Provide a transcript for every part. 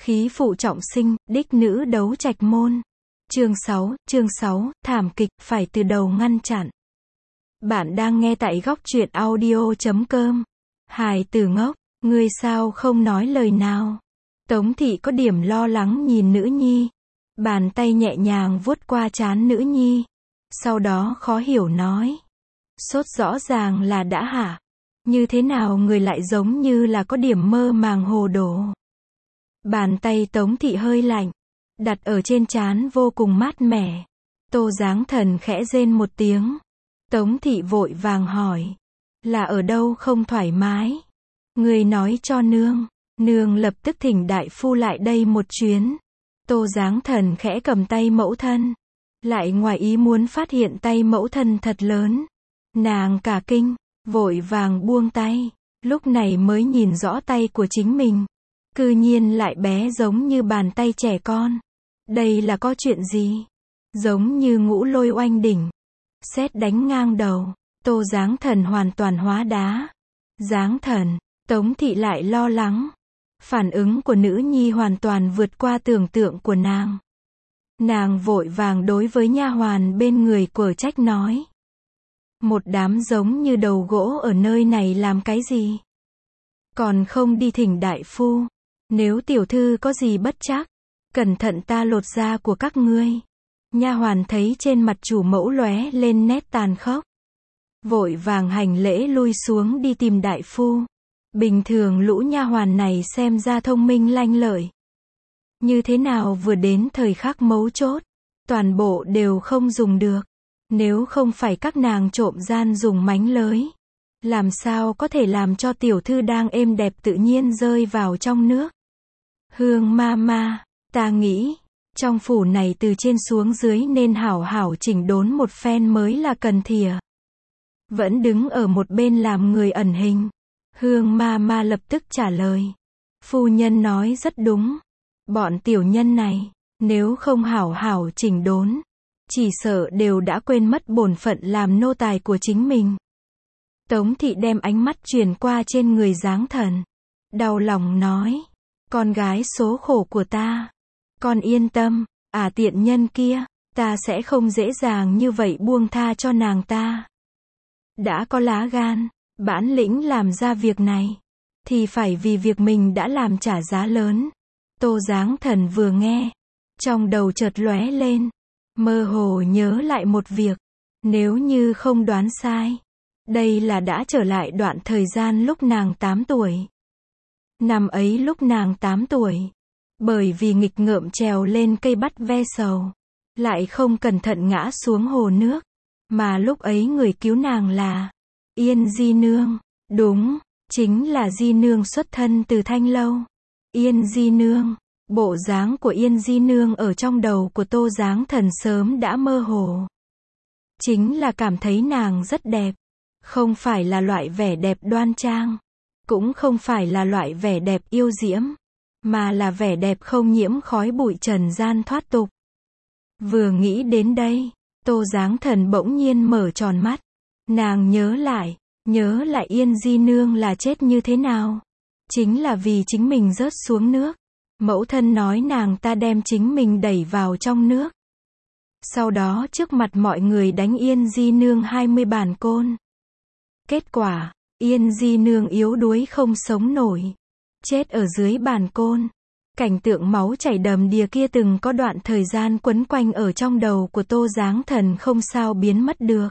Khí phụ trọng sinh, đích nữ đấu trạch môn. Chương 6, thảm kịch, phải từ đầu ngăn chặn. Bạn đang nghe tại góc truyện audio.com. Hài tử ngốc, ngươi sao không nói lời nào? Tống thị có điểm lo lắng nhìn nữ nhi. Bàn tay nhẹ nhàng vuốt qua trán nữ nhi. Sau đó khó hiểu nói. Sốt rõ ràng là đã hả? Như thế nào người lại giống như là có điểm mơ màng hồ đồ? Bàn tay Tống thị hơi lạnh, đặt ở trên trán vô cùng mát mẻ. Tô Giáng Thần khẽ rên một tiếng. Tống thị vội vàng hỏi. Là ở đâu không thoải mái? Người nói cho nương. Nương lập tức thỉnh đại phu lại đây một chuyến. Tô Giáng Thần khẽ cầm tay mẫu thân. Lại ngoài ý muốn phát hiện tay mẫu thân thật lớn. Nàng cả kinh, vội vàng buông tay. Lúc này mới nhìn rõ tay của chính mình. Cư nhiên lại bé giống như bàn tay trẻ con. Đây là có chuyện gì? Giống như ngũ lôi oanh đỉnh. Sét đánh ngang đầu. Tô Giáng Thần hoàn toàn hóa đá. Giáng Thần, Tống thị lại lo lắng. Phản ứng của nữ nhi hoàn toàn vượt qua tưởng tượng của nàng. Nàng vội vàng đối với nha hoàn bên người quở trách nói. Một đám giống như đầu gỗ ở nơi này làm cái gì? Còn không đi thỉnh đại phu. Nếu tiểu thư có gì bất trắc, cẩn thận ta lột da của các ngươi. Nha hoàn thấy trên mặt chủ mẫu lóe lên nét tàn khốc. Vội vàng hành lễ lui xuống đi tìm đại phu. Bình thường lũ nha hoàn này xem ra thông minh lanh lợi. Như thế nào vừa đến thời khắc mấu chốt, toàn bộ đều không dùng được. Nếu không phải các nàng trộm gian dùng mánh lới, làm sao có thể làm cho tiểu thư đang êm đẹp tự nhiên rơi vào trong nước. Hương ma, ta nghĩ, trong phủ này từ trên xuống dưới nên hảo hảo chỉnh đốn một phen mới là cần thìa. Vẫn đứng ở một bên làm người ẩn hình. Hương ma lập tức trả lời. Phu nhân nói rất đúng. Bọn tiểu nhân này, nếu không hảo hảo chỉnh đốn, chỉ sợ đều đã quên mất bổn phận làm nô tài của chính mình. Tống thị đem ánh mắt truyền qua trên người Giáng Thần. Đau lòng nói. Con gái số khổ của ta. Con yên tâm, tiện nhân kia, ta sẽ không dễ dàng như vậy buông tha cho nàng ta. Đã có lá gan, bản lĩnh làm ra việc này, thì phải vì việc mình đã làm trả giá lớn. Tô Giáng Thần vừa nghe, trong đầu chợt lóe lên, mơ hồ nhớ lại một việc. Nếu như không đoán sai, đây là đã trở lại đoạn thời gian lúc nàng 8 tuổi. Năm ấy lúc nàng 8 tuổi, bởi vì nghịch ngợm trèo lên cây bắt ve sầu, lại không cẩn thận ngã xuống hồ nước, mà lúc ấy người cứu nàng là Yên Di Nương. Đúng, chính là Di Nương xuất thân từ Thanh Lâu. Yên Di Nương, bộ dáng của Yên Di Nương ở trong đầu của Tô Giáng Thần sớm đã mơ hồ. Chính là cảm thấy nàng rất đẹp, không phải là loại vẻ đẹp đoan trang, cũng không phải là loại vẻ đẹp yêu diễm, mà là vẻ đẹp không nhiễm khói bụi trần gian thoát tục. Vừa nghĩ đến đây, Tô Giáng Thần bỗng nhiên mở tròn mắt. Nàng nhớ lại Yên Di Nương là chết như thế nào. Chính là vì chính mình rớt xuống nước. Mẫu thân nói nàng ta đem chính mình đẩy vào trong nước. Sau đó trước mặt mọi người đánh Yên Di Nương 20 bàn côn. Kết quả, Yên Di Nương yếu đuối không sống nổi, chết ở dưới bàn côn. Cảnh tượng máu chảy đầm đìa kia từng có đoạn thời gian quấn quanh ở trong đầu của Tô Giáng Thần không sao biến mất được.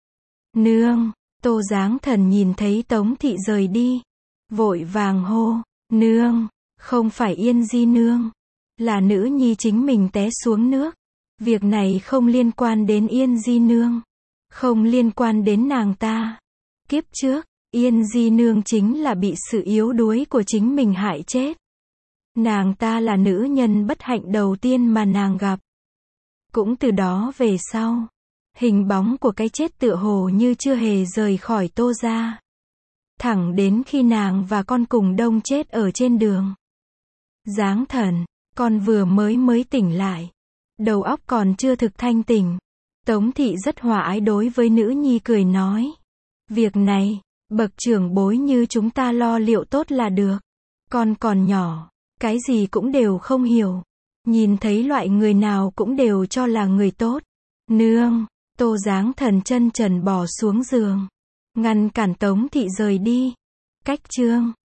Nương, Tô Giáng Thần nhìn thấy Tống thị rời đi, vội vàng hô, nương, không phải Yên Di Nương, là nữ nhi chính mình té xuống nước. Việc này không liên quan đến Yên Di Nương, không liên quan đến nàng ta. Kiếp trước, Yên Di Nương chính là bị sự yếu đuối của chính mình hại chết. Nàng ta là nữ nhân bất hạnh đầu tiên mà nàng gặp. Cũng từ đó về sau, hình bóng của cái chết tựa hồ như chưa hề rời khỏi Tô gia. Thẳng đến khi nàng và con cùng đông chết ở trên đường. Giáng Thần, con vừa mới tỉnh lại. Đầu óc còn chưa thực thanh tỉnh. Tống thị rất hòa ái đối với nữ nhi cười nói. Việc này, bậc trưởng bối như chúng ta lo liệu tốt là được. Con còn nhỏ, Cái gì cũng đều không hiểu. Nhìn thấy loại người nào cũng đều cho là người tốt. Nương, Tô Giáng Thần chân trần bò xuống giường. Ngăn cản Tống Thị rời đi. Cách chương